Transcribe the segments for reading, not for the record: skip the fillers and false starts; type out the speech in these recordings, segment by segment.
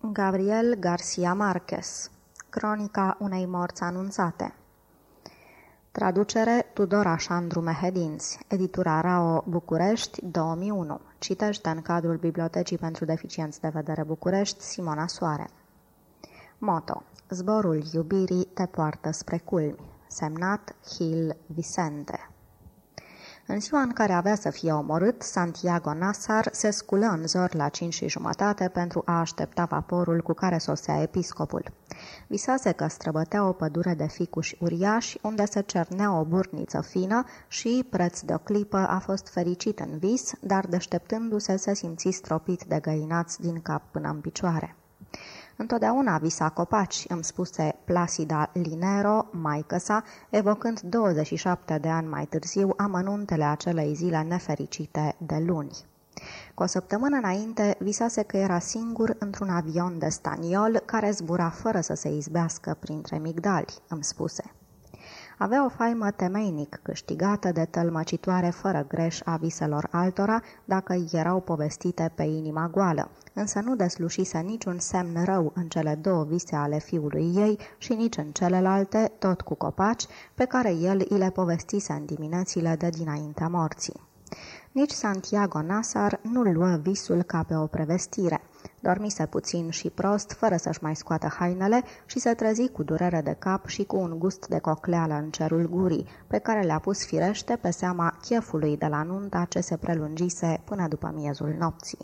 Gabriel García Márquez. Cronica unei morți anunțate. Traducere Tudor Așandru Mehedinți. Editura Rao București 2001. Citește în cadrul Bibliotecii pentru Deficienți de Vedere București Simona Soare. Moto: Zborul iubirii te poartă spre culmi. Semnat Gil Vicente. În ziua în care avea să fie omorât, Santiago Nazar se sculă în zor la 5:30 pentru a aștepta vaporul cu care sosea episcopul. Visase că străbătea o pădure de ficuși uriași, unde se cernea o burniță fină și, preț de o clipă, a fost fericit în vis, dar deșteptându-se se simți stropit de găinați din cap până în picioare. Întotdeauna visa copaci, îmi spuse Placida Linero, maică-sa, evocând 27 de ani mai târziu amănuntele acelei zile nefericite de luni. Cu o săptămână înainte visase că era singur într-un avion de staniol care zbura fără să se izbească printre migdali, îmi spuse. Avea o faimă temeinic câștigată de tălmăcitoare fără greș a viselor altora, dacă îi erau povestite pe inima goală, însă nu deslușise niciun semn rău în cele două vise ale fiului ei și nici în celelalte, tot cu copaci, pe care el îi le povestise în diminețile de dinaintea morții. Nici Santiago Nazar nu-l luă visul ca pe o prevestire. Dormise puțin și prost, fără să-și mai scoată hainele, și se trezi cu durere de cap și cu un gust de cocleală în cerul gurii, pe care le-a pus firește pe seama chefului de la nunta ce se prelungise până după miezul nopții.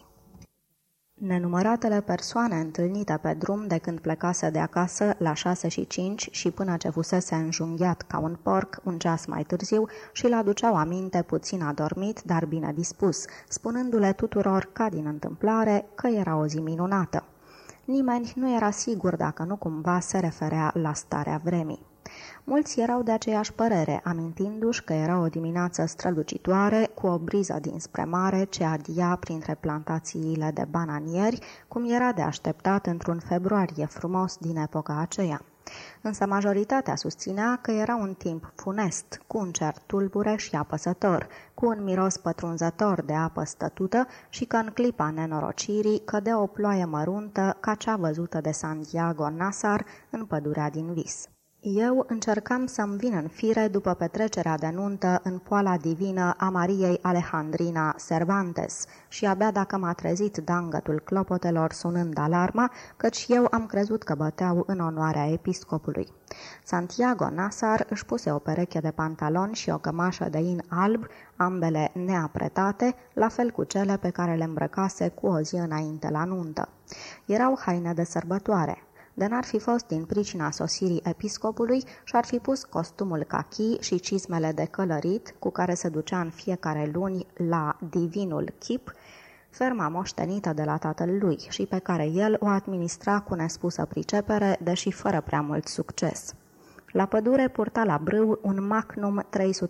Nenumăratele persoane întâlnite pe drum de când plecase de acasă la 6:05 și până ce fusese înjunghiat ca un porc un ceas mai târziu și l-aduceau aminte puțin adormit, dar bine dispus, spunându-le tuturor ca din întâmplare că era o zi minunată. Nimeni nu era sigur dacă nu cumva se referea la starea vremii. Mulți erau de aceeași părere, amintindu-și că era o dimineață strălucitoare, cu o briză dinspre mare ce adia printre plantațiile de bananieri, cum era de așteptat într-un februarie frumos din epoca aceea. Însă majoritatea susținea că era un timp funest, cu un cer tulbure și apăsător, cu un miros pătrunzător de apă stătută și că în clipa nenorocirii cădea o ploaie măruntă ca cea văzută de Santiago Nazar în pădurea din vis. Eu încercam să-mi vin în fire după petrecerea de nuntă în poala divină a Mariei Alejandrina Cervantes și abia dacă m-a trezit dangătul clopotelor sunând alarma, căci eu am crezut că băteau în onoarea episcopului. Santiago Nazar își puse o pereche de pantaloni și o cămașă de in alb, ambele neapretate, la fel cu cele pe care le îmbrăcase cu o zi înainte la nuntă. Erau haine de sărbătoare. De n-ar fi fost din pricina sosirii episcopului, și-ar fi pus costumul cachi și cizmele de călărit, cu care se ducea în fiecare luni la divinul chip, ferma moștenită de la tatăl lui și pe care el o administra cu nespusă pricepere, deși fără prea mult succes. La pădure purta la brâu un Magnum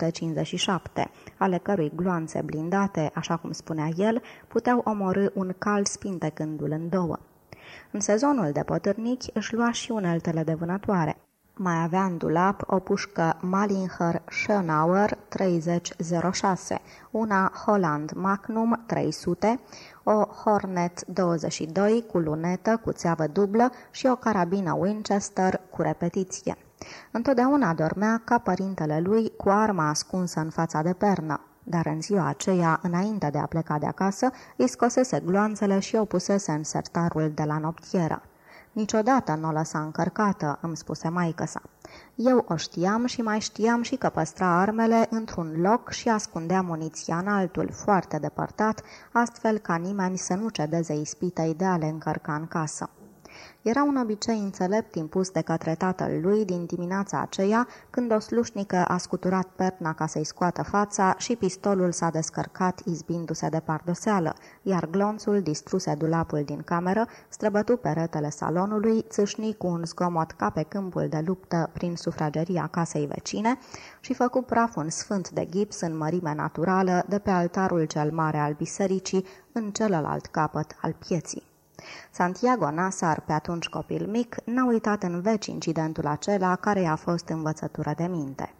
357, ale cărui gloanțe blindate, așa cum spunea el, puteau omorî un cal spintecându-l în două. În sezonul de potârnichi își lua și uneltele de vânătoare. Mai avea în dulap o pușcă Malinger Schönauer 3006, una Holland Magnum 300, o Hornet 22 cu lunetă cu țeavă dublă și o carabină Winchester cu repetiție. Întotdeauna dormea ca părintele lui cu arma ascunsă în fața de pernă. Dar în ziua aceea, înainte de a pleca de acasă, îi scosese gloanțele și o pusese în sertarul de la noptieră. Niciodată nu o lăsa încărcată, îmi spuse maică-sa. Eu o știam și mai știam și că păstra armele într-un loc și ascundea muniția în altul, foarte depărtat, astfel ca nimeni să nu cedeze ispitei de a le încărca în casă. Era un obicei înțelept impus de către tatăl lui din dimineața aceea, când o slușnică a scuturat perna ca să-i scoată fața și pistolul s-a descărcat izbindu-se de pardoseală, iar glonțul distruse dulapul din cameră, străbătu peretele salonului, țâșni cu un zgomot ca pe câmpul de luptă prin sufrageria casei vecine și făcu praf un sfânt de gips în mărime naturală de pe altarul cel mare al bisericii, în celălalt capăt al pieții. Santiago Nazar, pe atunci copil mic, n-a uitat în veci incidentul acela care i-a fost învățătură de minte.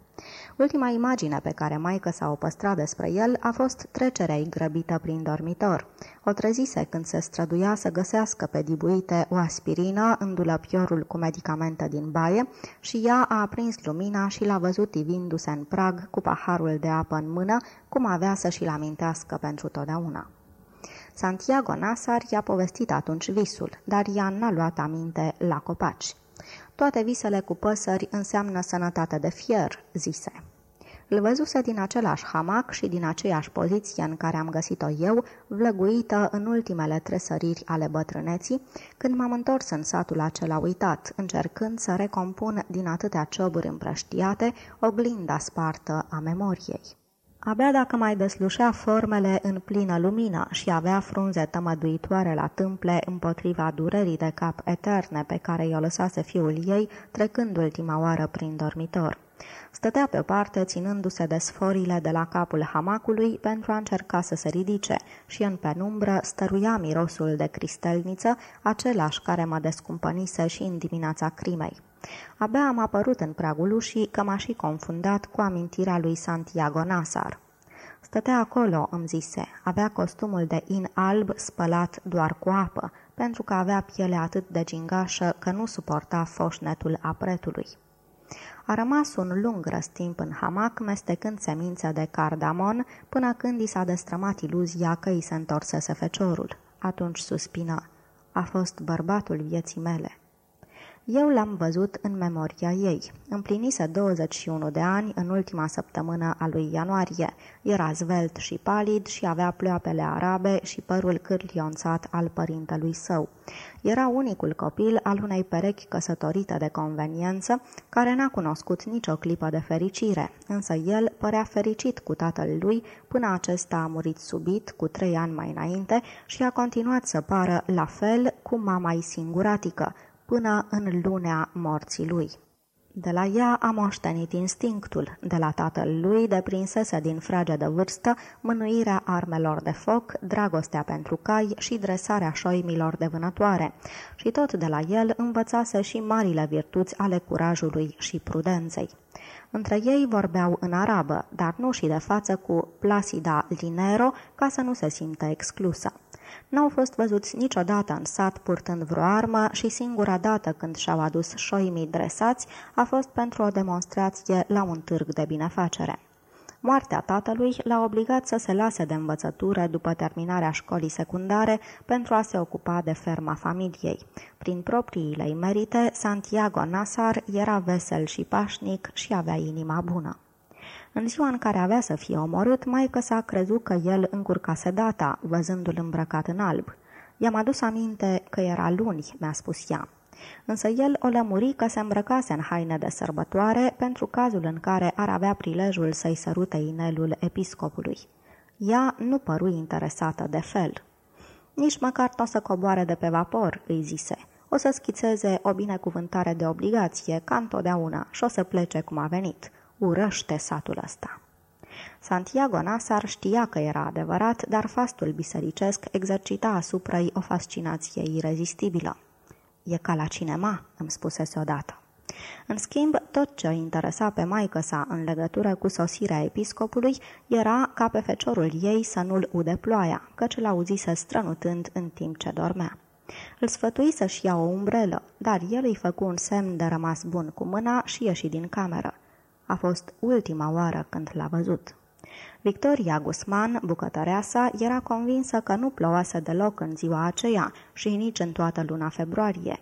Ultima imagine pe care maică-sa o păstra despre el a fost trecerea-i grăbită prin dormitor. O trezise când se străduia să găsească pe dibuite o aspirină în dulăpiorul cu medicamente din baie și ea a aprins lumina și l-a văzut ivindu-se în prag cu paharul de apă în mână, cum avea să și-l amintească pentru totdeauna. Santiago Nazar i-a povestit atunci visul, dar ea n-a luat aminte la copaci. Toate visele cu păsări înseamnă sănătate de fier, zise. Îl văzuse din același hamac și din aceeași poziție în care am găsit-o eu, vlăguită în ultimele tresăriri ale bătrâneții, când m-am întors în satul acela uitat, încercând să recompun din atâtea cioburi împrăștiate oglinda spartă a memoriei. Abia dacă mai deslușea formele în plină lumină și avea frunze tămăduitoare la tâmple împotriva durerii de cap eterne pe care i-o lăsase fiul ei, trecând ultima oară prin dormitor. Stătea pe o parte, ținându-se de sforile de la capul hamacului pentru a încerca să se ridice și în penumbră stăruia mirosul de cristelniță, același care mă descumpănise și în dimineața crimei. Abia am apărut în pragul ușii că m-a și confundat cu amintirea lui Santiago Nazar. Stătea acolo, îmi zise, avea costumul de in alb spălat doar cu apă, pentru că avea pielea atât de gingașă că nu suporta foșnetul apretului. A rămas un lung răstimp în hamac, mestecând semințe de cardamon, până când i s-a destrămat iluzia că i se întorsese feciorul. Atunci suspină. A fost bărbatul vieții mele. Eu l-am văzut în memoria ei. Împlinise 21 de ani în ultima săptămână a lui ianuarie. Era zvelt și palid și avea pleoapele arabe și părul cârlionțat al părintelui său. Era unicul copil al unei perechi căsătorite de conveniență, care n-a cunoscut nicio clipă de fericire, însă el părea fericit cu tatăl lui până acesta a murit subit cu 3 ani mai înainte și a continuat să pară la fel cu mama-i singuratică, până în lunea morții lui. De la ea a moștenit instinctul, de la tatăl lui deprinsese din fragedă vârstă mânuirea armelor de foc, dragostea pentru cai și dresarea șoimilor de vânătoare, și tot de la el învățase și marile virtuți ale curajului și prudenței. Între ei vorbeau în arabă, dar nu și de față cu Placida Linero, ca să nu se simtă exclusă. N-au fost văzuți niciodată în sat purtând vreo armă și singura dată când și-au adus șoimii dresați a fost pentru o demonstrație la un târg de binefacere. Moartea tatălui l-a obligat să se lase de învățătură după terminarea școlii secundare pentru a se ocupa de ferma familiei. Prin propriile merite, Santiago Nazar era vesel și pașnic și avea inima bună. În ziua în care avea să fie omorât, maică-sa a crezut că el încurcase data, văzându-l îmbrăcat în alb. I-am adus aminte că era luni, mi-a spus ea. Însă el o lămuri că se îmbrăcase în haine de sărbătoare pentru cazul în care ar avea prilejul să-i sărute inelul episcopului. Ea nu păru interesată de fel. Nici măcar n-o să coboare de pe vapor, îi zise. O să schițeze o binecuvântare de obligație, ca întotdeauna, și o să plece cum a venit. Urăște satul ăsta. Santiago Nazar știa că era adevărat, dar fastul bisericesc exercita asupra-i o fascinație irezistibilă. E ca la cinema, îmi spusese odată. În schimb, tot ce o interesa pe maică-sa în legătură cu sosirea episcopului era ca pe feciorul ei să nu-l ude ploaia, căci l-auzise strănutând în timp ce dormea. Îl sfătui să-și ia o umbrelă, dar el îi făcu un semn de rămas bun cu mâna și ieși din cameră. A fost ultima oară când l-a văzut. Victoria Guzman, bucătăreasa, era convinsă că nu plouase deloc în ziua aceea și nici în toată luna februarie.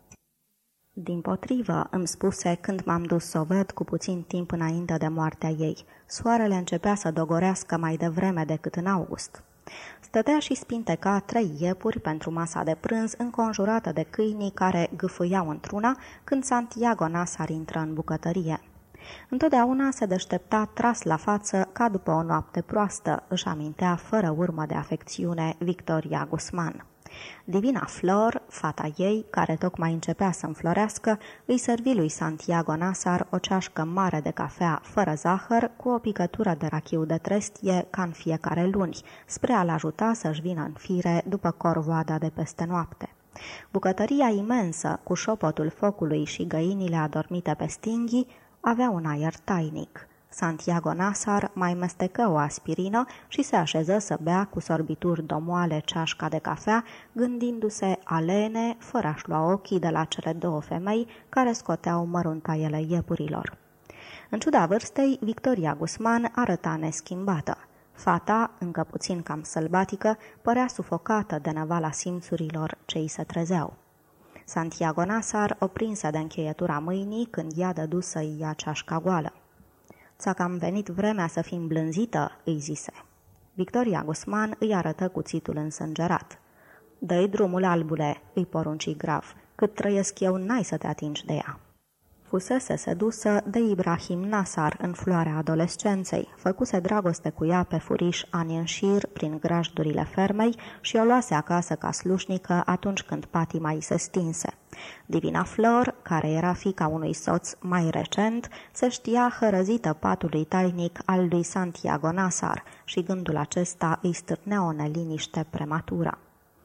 Dimpotrivă, îmi spuse când m-am dus să o văd cu puțin timp înainte de moartea ei. Soarele începea să dogorească mai devreme decât în august. Stătea și spinteca 3 iepuri pentru masa de prânz, înconjurată de câinii care gâfâiau într-una când Santiago Nazar intră în bucătărie. Întotdeauna se deștepta tras la față ca după o noapte proastă, își amintea fără urmă de afecțiune Victoria Guzman. Divina Flor, fata ei, care tocmai începea să înflorească, îi servi lui Santiago Nazar o ceașcă mare de cafea fără zahăr cu o picătură de rachiu de trestie ca în fiecare luni, spre a-l ajuta să-și vină în fire după corvoada de peste noapte. Bucătăria imensă, cu șopotul focului și găinile adormite pe stinghii, avea un aer tainic. Santiago Nazar mai mestecă o aspirină și se așeză să bea cu sorbituri domoale ceașca de cafea, gândindu-se alene, fără a-și lua ochii de la cele două femei care scoteau măruntaiele iepurilor. În ciuda vârstei, Victoria Guzman arăta neschimbată. Fata, încă puțin cam sălbatică, părea sufocată de năvala simțurilor ce îi se trezeau. Santiago Nazar o prinse de încheietura mâinii când ea dădu să-i ia ceașca goală. "Ți-a cam venit vremea să fii îmblânzită?" îi zise. Victoria Guzman îi arătă cuțitul însângerat. "Dă-i drumul, albule," îi porunci grav. "Cât trăiesc eu, n-ai să te atingi de ea." Fusese sedusă de Ibrahim Nazar în floarea adolescenței, făcuse dragoste cu ea pe furiș ani în șir prin grajdurile fermei și o luase acasă ca slușnică atunci când patima îi se stinse. Divina Flor, care era fiica unui soț mai recent, se știa hărăzită patului tainic al lui Santiago Nazar și gândul acesta îi stârnea o neliniște prematură.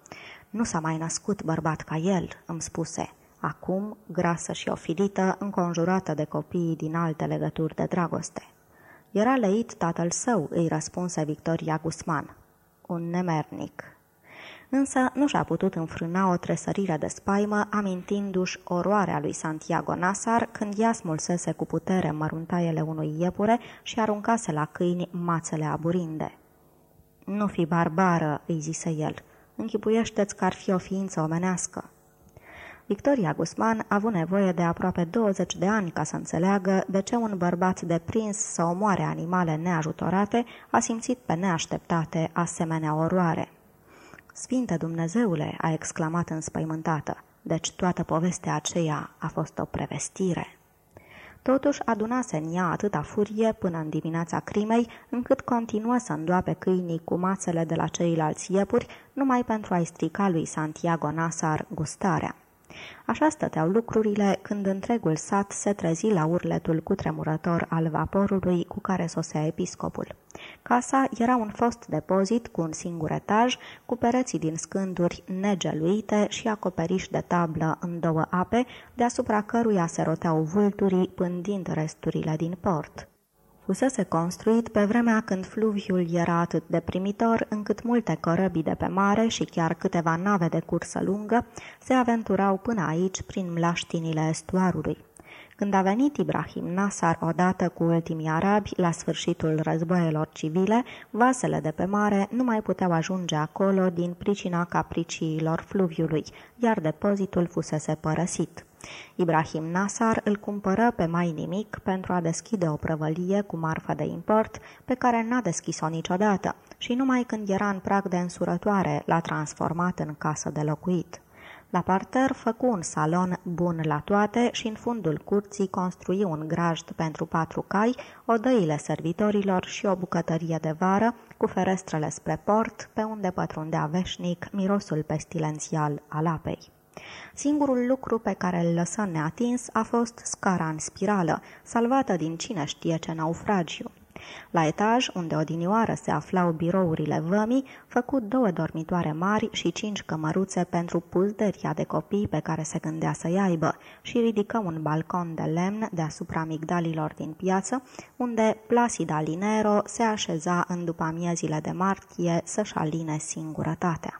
"Nu s-a mai născut bărbat ca el," îmi spuse. Acum, grasă și ofilită, înconjurată de copiii din alte legături de dragoste. "Era leit tatăl său," îi răspunse Victoria Guzman. "Un nemernic." Însă nu și-a putut înfrâna o tresărire de spaimă, amintindu-și oroarea lui Santiago Nazar când ea smulsese cu putere măruntaiele unui iepure și aruncase la câini mațele aburinde. "Nu fi barbară," îi zise el. "Închipuiește-ți că ar fi o ființă omenească." Victoria Guzman a avut nevoie de aproape 20 de ani ca să înțeleagă de ce un bărbat deprins să omoare animale neajutorate a simțit pe neașteptate asemenea oroare. "Sfinte Dumnezeule!" a exclamat înspăimântată. "Deci toată povestea aceea a fost o prevestire." Totuși adunase în ea atâta furie până în dimineața crimei, încât continuă să îndoape câinii cu mațele de la ceilalți iepuri, numai pentru a-i strica lui Santiago Nazar gustarea. Așa stăteau lucrurile când întregul sat se trezi la urletul cutremurător al vaporului cu care sosea episcopul. Casa era un fost depozit cu un singur etaj, cu pereții din scânduri negeluite și acoperiș de tablă în două ape, deasupra căruia se roteau vulturii pândind resturile din port. Fusese construit pe vremea când fluviul era atât de primitor, încât multe corăbii de pe mare și chiar câteva nave de cursă lungă se aventurau până aici prin mlaștinile estuarului. Când a venit Ibrahim Nazar odată cu ultimii arabi, la sfârșitul războaielor civile, vasele de pe mare nu mai puteau ajunge acolo din pricina capriciilor fluviului, iar depozitul fusese părăsit. Ibrahim Nazar îl cumpără pe mai nimic pentru a deschide o prăvălie cu marfă de import pe care n-a deschis-o niciodată și numai când era în prag de însurătoare l-a transformat în casă de locuit. La parter făcu un salon bun la toate și în fundul curții construi un grajd pentru 4 cai, odăile servitorilor și o bucătărie de vară cu ferestrele spre port, pe unde pătrundea veșnic mirosul pestilențial al apei. Singurul lucru pe care îl lăsă neatins a fost scara în spirală, salvată din cine știe ce naufragiu. La etaj, unde odinioară se aflau birourile vămii, făcu 2 dormitoare mari și 5 cămăruțe pentru puzderia de copii pe care se gândea să-i aibă și ridică un balcon de lemn deasupra migdalilor din piață, unde Placida Linero se așeza în după-amiezile de martie să-și aline singurătatea.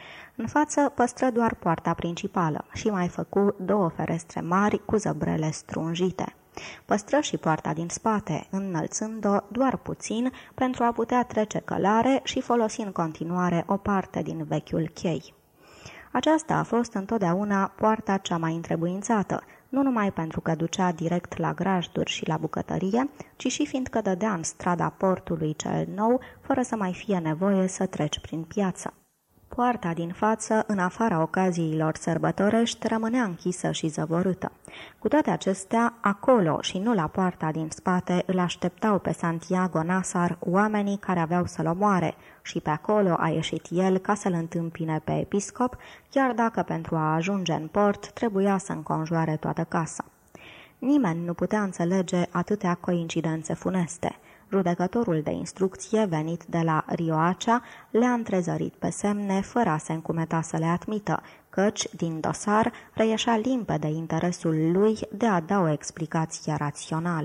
În față păstră doar poarta principală și mai făcu 2 ferestre mari cu zăbrele strunjite. Păstră și poarta din spate, înălțând-o doar puțin pentru a putea trece călare și folosi în continuare o parte din vechiul chei. Aceasta a fost întotdeauna poarta cea mai întrebuințată, nu numai pentru că ducea direct la grajduri și la bucătărie, ci și fiindcă dădea în strada portului cel nou, fără să mai fie nevoie să treci prin piață. Poarta din față, în afara ocaziilor sărbătorești, rămânea închisă și zăvorâtă. Cu toate acestea, acolo și nu la poarta din spate îl așteptau pe Santiago Nazar oamenii care aveau să-l omoare și pe acolo a ieșit el ca să-l întâmpine pe episcop, chiar dacă pentru a ajunge în port trebuia să înconjoare toată casa. Nimeni nu putea înțelege atâtea coincidențe funeste. Judecătorul de instrucție venit de la Rioacea le-a întrezărit pe semne fără a se încumeta să le admită, căci din dosar reieșea limpede interesul lui de a da o explicație rațională.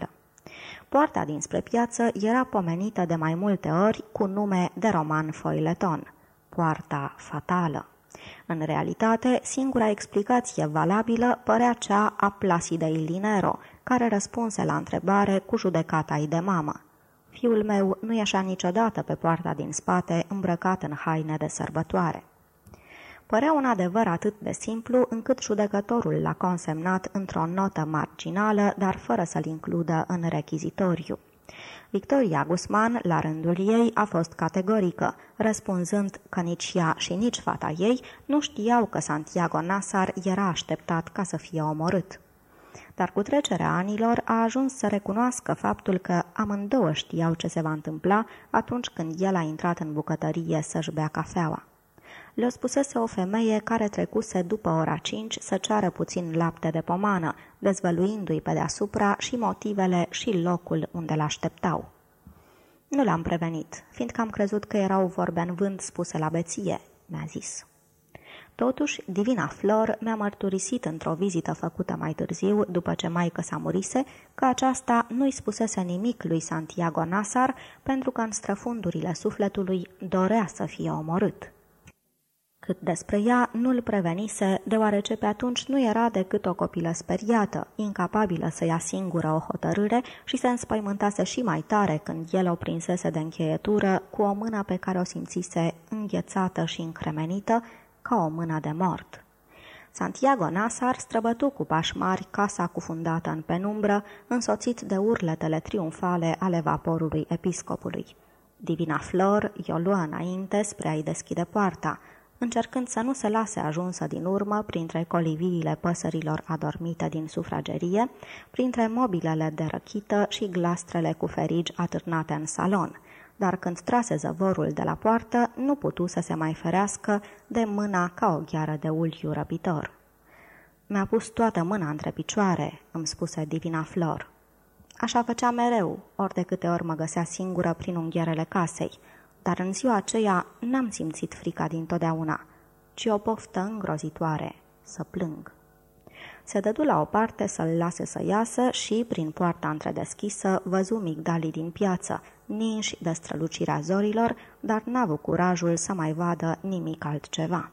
Poarta dinspre piață era pomenită de mai multe ori cu nume de roman foileton, poarta fatală. În realitate, singura explicație valabilă părea cea a Placidei Linero, care răspunse la întrebare cu judecata-i de mamă. Fiul meu nu ieșea niciodată pe poarta din spate îmbrăcat în haine de sărbătoare. Părea un adevăr atât de simplu încât judecătorul l-a consemnat într-o notă marginală, dar fără să-l includă în rechizitoriu. Victoria Guzman, la rândul ei, a fost categorică, răspunzând că nici ea și nici fata ei nu știau că Santiago Nazar era așteptat ca să fie omorât. Dar cu trecerea anilor a ajuns să recunoască faptul că amândouă știau ce se va întâmpla atunci când el a intrat în bucătărie să-și bea cafeaua. Le-o spusese o femeie care trecuse după ora 5 să ceară puțin lapte de pomană, dezvăluindu-i pe deasupra și motivele și locul unde l-așteptau. Nu l-am prevenit, fiindcă am crezut că erau vorbe în vânt spuse la beție, mi-a zis. Totuși, Divina Flor mi-a mărturisit într-o vizită făcută mai târziu, după ce maică sa murise, că aceasta nu-i spusese nimic lui Santiago Nazar, pentru că în străfundurile sufletului dorea să fie omorât. Cât despre ea, nu-l prevenise, deoarece pe atunci nu era decât o copilă speriată, incapabilă să ia singură o hotărâre și se înspăimântase și mai tare când el o prinsese de încheietură cu o mână pe care o simțise înghețată și încremenită ca o mână de mort. Santiago Nazar străbătu cu pași mari casa cufundată în penumbră, însoțit de urletele triumfale ale vaporului episcopului. Divina Flor i-o luă înainte spre a-i deschide poarta, încercând să nu se lase ajunsă din urmă printre coliviile păsărilor adormite din sufragerie, printre mobilele de răchită și glastrele cu ferigi atârnate în salon, dar când trase zăvorul de la poartă, nu putu să se mai ferească de mâna ca o gheară de uliu răpitor. Mi-a pus toată mâna între picioare, îmi spuse Divina Flor. Așa făcea mereu, ori de câte ori mă găsea singură prin unghierele casei, dar în ziua aceea n-am simțit frica dintotdeauna, ci o poftă îngrozitoare, să plâng. Se dădu la o parte să-l lase să iasă și, prin poarta întredeschisă, văzu migdalii din piață, ninși de strălucirea zorilor, dar n-a avut curajul să mai vadă nimic altceva.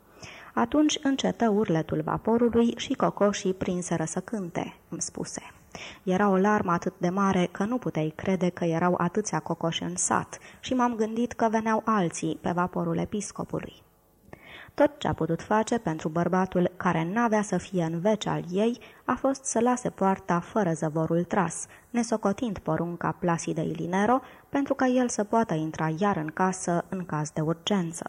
Atunci încetă urletul vaporului și cocoșii prinseră să cânte, îmi spuse. Era o larmă atât de mare că nu puteai crede că erau atâția cocoși în sat și m-am gândit că veneau alții pe vaporul episcopului. Tot ce a putut face pentru bărbatul care n-avea să fie în veci al ei a fost să lase poarta fără zăvorul tras, nesocotind porunca Placidei Linero, pentru ca el să poată intra iar în casă în caz de urgență.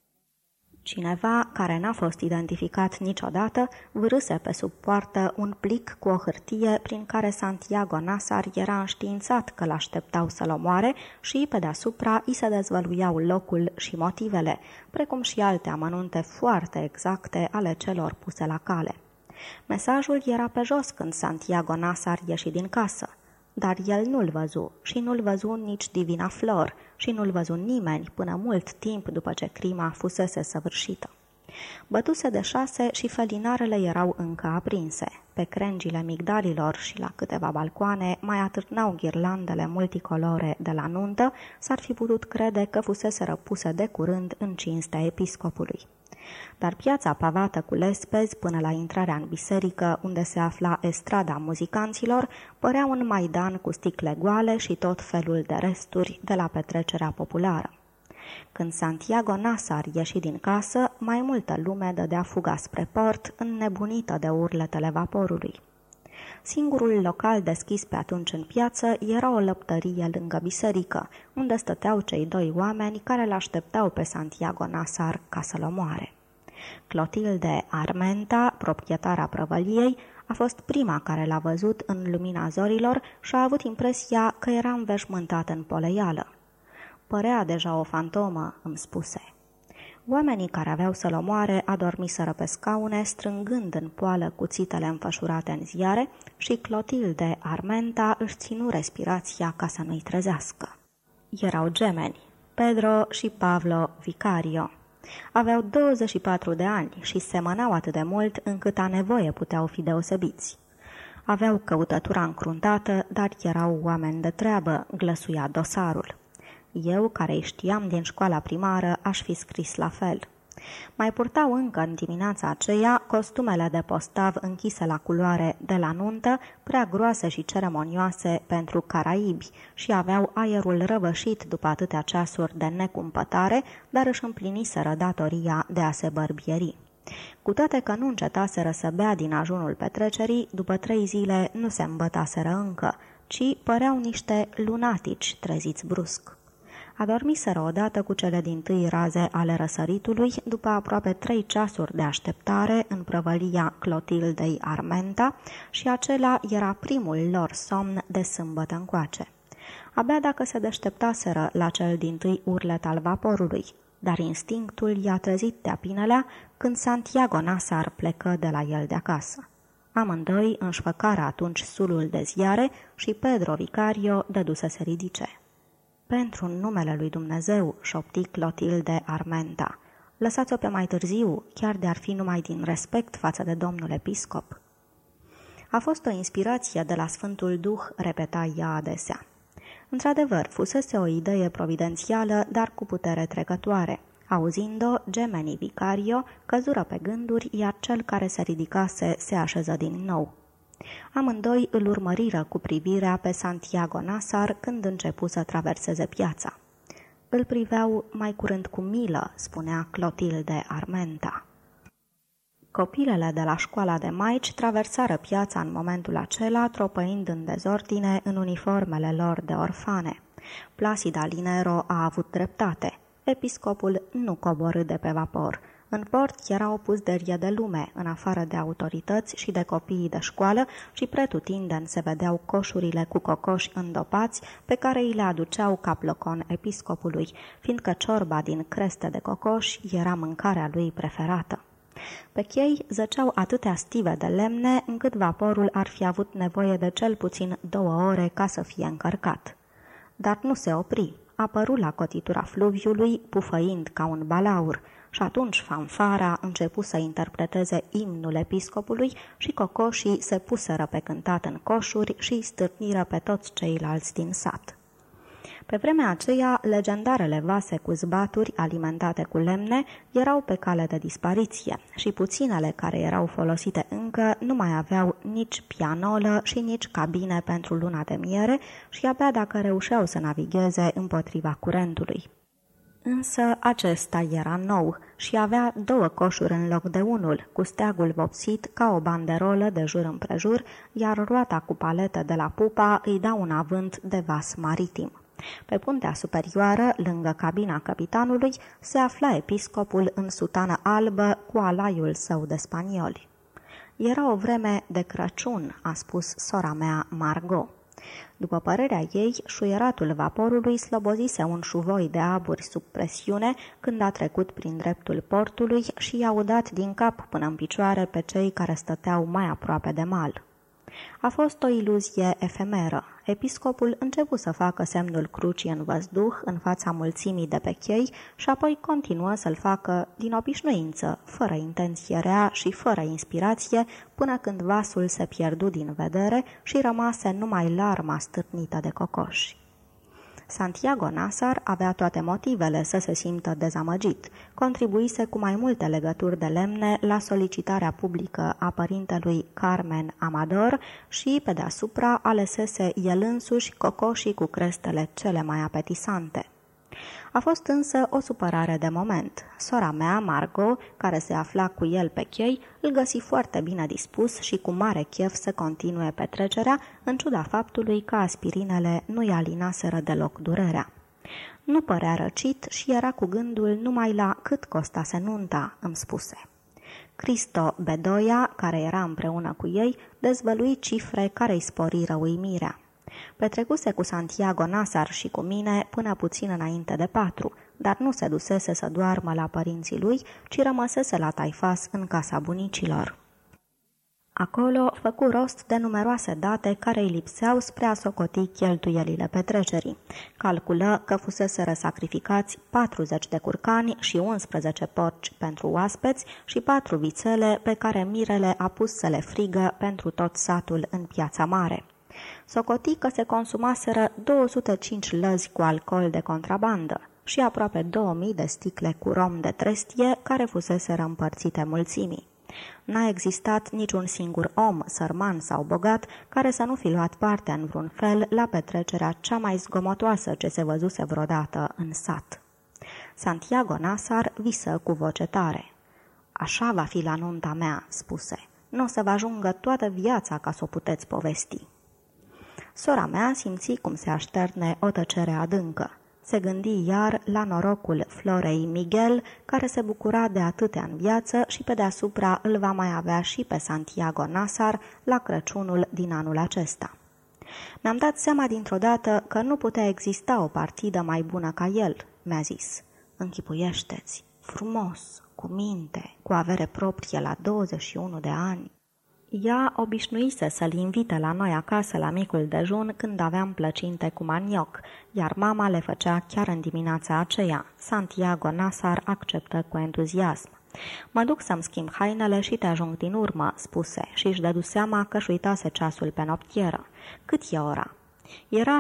Cineva, care n-a fost identificat niciodată, vârâse pe sub poartă un plic cu o hârtie prin care Santiago Nazar era înștiințat că l-așteptau să-l omoare și, pe deasupra, îi se dezvăluiau locul și motivele, precum și alte amănunte foarte exacte ale celor puse la cale. Mesajul era pe jos când Santiago Nazar ieși din casă, dar el nu-l văzu și nu-l văzu nici Divina Flor și nu-l văzu nimeni până mult timp după ce crima fusese săvârșită. Bătuse de 6 și felinarele erau încă aprinse. Pe crengile migdalilor și la câteva balcoane mai atârnau ghirlandele multicolore de la nuntă, s-ar fi putut crede că fusese răpuse de curând în cinstea episcopului. Dar piața pavată cu lespezi până la intrarea în biserică, unde se afla estrada muzicanților, părea un maidan cu sticle goale și tot felul de resturi de la petrecerea populară. Când Santiago Nazar ieși din casă, mai multă lume dădea fuga spre port, înnebunită de urletele vaporului. Singurul local deschis pe atunci în piață era o lăptărie lângă biserică, unde stăteau cei 2 oameni care l-așteptau pe Santiago Nazar ca să-l omoare. Clotilde Armenta, proprietara prăvăliei, a fost prima care l-a văzut în lumina zorilor și a avut impresia că era înveșmântat în poleială. Părea deja o fantomă, îmi spuse. Oamenii care aveau să-l omoare adormiseră pe scaune, strângând în poală cuțitele înfășurate în ziare și Clotilde Armenta își ținu respirația ca să nu-i trezească. Erau gemeni, Pedro și Pablo Vicario. Aveau 24 de ani și semănau atât de mult încât a nevoie puteau fi deosebiți. Aveau căutătura încruntată, dar erau oameni de treabă, glăsuia dosarul. Eu, care îi știam din școala primară, aș fi scris la fel. Mai purtau încă în dimineața aceea costumele de postav închise la culoare de la nuntă, prea groase și ceremonioase pentru caraibi, și aveau aerul răvășit după atâtea ceasuri de necumpătare, dar își împliniseră datoria de a se bărbieri. Cu toate că nu încetaseră să bea din ajunul petrecerii, după 3 zile nu se îmbătaseră încă, ci păreau niște lunatici treziți brusc. Adormiseră odată cu cele dintâi raze ale răsăritului, după aproape 3 ceasuri de așteptare în prăvălia Clotildei Armenta, și acela era primul lor somn de sâmbătă încoace. Abia dacă se deșteptaseră la cel dintâi urlet al vaporului, dar instinctul i-a trezit teapinelea când Santiago Nasar plecă de la el de acasă. Amândoi înșfăcară atunci sulul de ziare și Pedro Vicario dădu să se ridice. Pentru numele lui Dumnezeu, șopti Clotilde Armenta, lăsați-o pe mai târziu, chiar de-ar fi numai din respect față de domnul episcop. A fost o inspirație de la Sfântul Duh, repeta ea adesea. Într-adevăr, fusese o idee providențială, dar cu putere trecătoare. Auzind-o, gemenii Vicario căzură pe gânduri, iar cel care se ridicase se așeză din nou. Amândoi îl urmăriră cu privirea pe Santiago Nasar când începu să traverseze piața. Îl priveau mai curând cu milă, spunea Clotilde Armenta. Copilele de la școala de maici traversară piața în momentul acela, tropăind în dezordine în uniformele lor de orfane. Placida Linero a avut dreptate. Episcopul nu coborî de pe vapor. În port era o pusderie de lume, în afară de autorități și de copiii de școală, și pretutindeni se vedeau coșurile cu cocoși îndopați pe care îi le aduceau ca plocon episcopului, fiindcă ciorba din creste de cocoși era mâncarea lui preferată. Pe chei zăceau atâtea stive de lemne, încât vaporul ar fi avut nevoie de cel puțin 2 ore ca să fie încărcat. Dar nu se opri. Apăru la cotitura fluviului, pufăind ca un balaur, și atunci fanfara începu să interpreteze imnul episcopului și cocoșii se puseră pe cântat în coșuri și îi stârniră pe toți ceilalți din sat. Pe vremea aceea, legendarele vase cu zbaturi alimentate cu lemne erau pe cale de dispariție și puținele care erau folosite încă nu mai aveau nici pianolă și nici cabine pentru luna de miere și abia dacă reușeau să navigheze împotriva curentului. Însă acesta era nou și avea 2 coșuri în loc de unul, cu steagul vopsit ca o banderolă de jur împrejur, iar roata cu paletă de la pupa îi da un avânt de vas maritim. Pe puntea superioară, lângă cabina capitanului, se afla episcopul în sutană albă cu alaiul său de spanioli. Era o vreme de Crăciun, a spus sora mea Margot. După părerea ei, șuieratul vaporului slobozise un șuvoi de aburi sub presiune când a trecut prin dreptul portului și i-a udat din cap până în picioare pe cei care stăteau mai aproape de mal. A fost o iluzie efemeră. Episcopul începu să facă semnul crucii în văzduh în fața mulțimii de pe chei și apoi continuă să-l facă din obișnuință, fără intenție rea și fără inspirație, până când vasul se pierdu din vedere și rămase numai larma stârnită de cocoși. Santiago Nasar avea toate motivele să se simtă dezamăgit. Contribuise cu mai multe legături de lemne la solicitarea publică a părintelui Carmen Amador și, pe deasupra, alesese el însuși cocoșii cu crestele cele mai apetisante. A fost însă o supărare de moment. Sora mea, Margot, care se afla cu el pe chei, îl găsi foarte bine dispus și cu mare chef să continue petrecerea, în ciuda faptului că aspirinele nu-i alinaseră deloc durerea. Nu părea răcit și era cu gândul numai la cât costase nunta, îmi spuse. Cristo Bedoia, care era împreună cu ei, dezvălui cifre care îi sporiră uimirea. Petrecuse cu Santiago Nasar și cu mine până puțin înainte de 4, dar nu se dusese să doarmă la părinții lui, ci rămăsese la taifas în casa bunicilor. Acolo făcu rost de numeroase date care îi lipseau spre a socoti cheltuielile petrecerii. Calculă că fuseseră sacrificați 40 de curcani și 11 porci pentru oaspeți și 4 vițele pe care mirele a pus să le frigă pentru tot satul în Piața Mare. Socoti că se consumaseră 205 lăzi cu alcool de contrabandă și aproape 2000 de sticle cu rom de trestie care fuseseră împărțite mulțimii. N-a existat niciun singur om, sărman sau bogat, care să nu fi luat parte în vreun fel la petrecerea cea mai zgomotoasă ce se văzuse vreodată în sat. Santiago Nazar visă cu voce tare. "Așa va fi la nunta mea," spuse. "Nu o să vă ajungă toată viața ca să o puteți povesti." Sora mea simți cum se așterne o tăcere adâncă. Se gândi iar la norocul Florei Miguel, care se bucura de atâtea în viață și pe deasupra îl va mai avea și pe Santiago Nazar la Crăciunul din anul acesta. Mi-am dat seama dintr-o dată că nu putea exista o partidă mai bună ca el, mi-a zis. Închipuiește-ți, frumos, cu minte, cu avere proprie la 21 de ani. Ea obișnuise să-l invite la noi acasă la micul dejun când aveam plăcinte cu manioc, iar mama le făcea chiar în dimineața aceea. Santiago Nazar acceptă cu entuziasm. "Mă duc să-mi schimb hainele și te ajung din urmă," spuse și își dădu seama că își uitase ceasul pe noptieră. "Cât e ora?" Era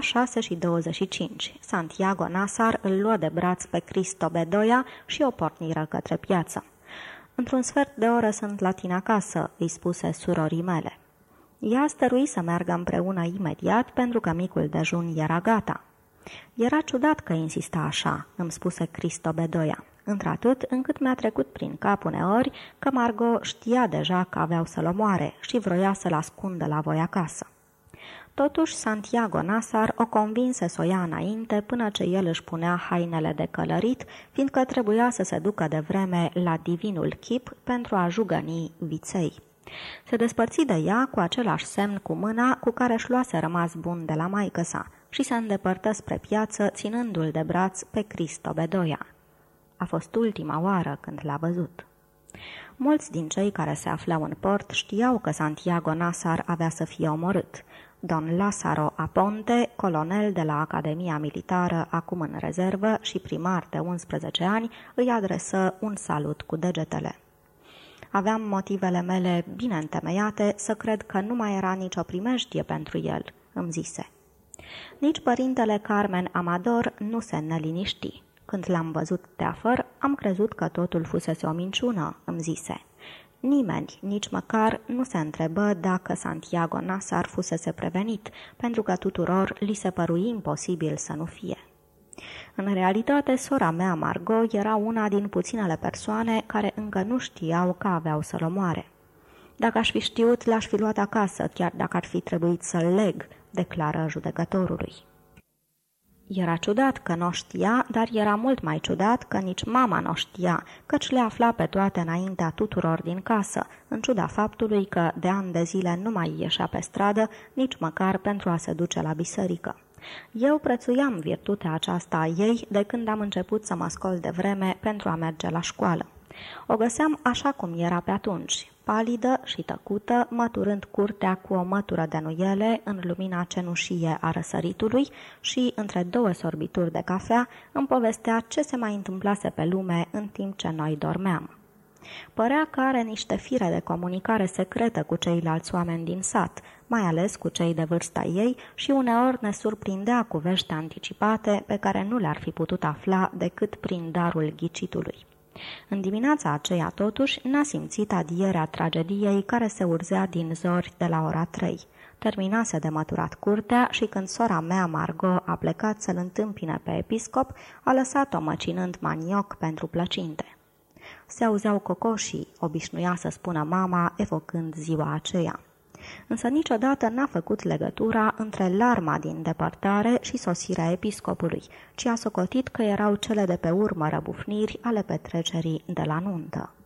6:25. Santiago Nazar îl luă de braț pe Cristo Bedoya și o porniră către piață. "Într-un sfert de oră sunt la tine acasă," îi spuse surorii mele. Ea stărui să meargă împreună imediat pentru că micul dejun era gata. "Era ciudat că insista așa," îmi spuse Cristo Bedoya, într-atât încât mi-a trecut prin cap uneori că Margot știa deja că aveau să-l omoare și vroia să-l ascundă la voi acasă. Totuși, Santiago Nazar o convinse să o ia înainte până ce el își punea hainele de călărit, fiindcă trebuia să se ducă de vreme la divinul chip pentru a jugăni viței. Se despărți de ea cu același semn cu mâna cu care își luase rămas bun de la maică-sa și se îndepărtă spre piață ținându-l de braț pe Cristo Bedoya. A fost ultima oară când l-a văzut. Mulți din cei care se aflau în port știau că Santiago Nazar avea să fie omorât. Don Lázaro Aponte, colonel de la Academia Militară, acum în rezervă și primar de 11 ani, îi adresă un salut cu degetele. Aveam motivele mele bine întemeiate să cred că nu mai era nicio primejdie pentru el, îmi zise. Nici părintele Carmen Amador nu se neliniști. Când l-am văzut teafăr, am crezut că totul fusese o minciună, îmi zise. Nimeni, nici măcar, nu se întrebă dacă Santiago Nazar fusese prevenit, pentru că tuturor li se părui imposibil să nu fie. În realitate, sora mea, Margot, era una din puținele persoane care încă nu știau că aveau să-l omoare. "Dacă aș fi știut, l-aș fi luat acasă, chiar dacă ar fi trebuit să-l leg," declară judecătorului. Era ciudat că n-o știa, dar era mult mai ciudat că nici mama n-o știa, căci le afla pe toate înaintea tuturor din casă, în ciuda faptului că de ani de zile nu mai ieșea pe stradă, nici măcar pentru a se duce la biserică. Eu prețuiam virtutea aceasta a ei de când am început să mă scol de vreme pentru a merge la școală. O găseam așa cum era pe atunci, palidă și tăcută, măturând curtea cu o mătură de nuiele în lumina cenușie a răsăritului și, între două sorbituri de cafea, îmi povestea ce se mai întâmplase pe lume în timp ce noi dormeam. Părea că are niște fire de comunicare secretă cu ceilalți oameni din sat, mai ales cu cei de vârsta ei, și uneori ne surprindea cu vești anticipate pe care nu le-ar fi putut afla decât prin darul ghicitului. În dimineața aceea, totuși, n-a simțit adierea tragediei care se urzea din zori de la ora 3. Terminase de măturat curtea și când sora mea, Margot, a plecat să-l întâmpine pe episcop, a lăsat-o măcinând manioc pentru plăcinte. Se auzeau cocoșii, obișnuia să spună mama, evocând ziua aceea. Însă niciodată n-a făcut legătura între larma din depărtare și sosirea episcopului, ci a socotit că erau cele de pe urmă răbufniri ale petrecerii de la nuntă.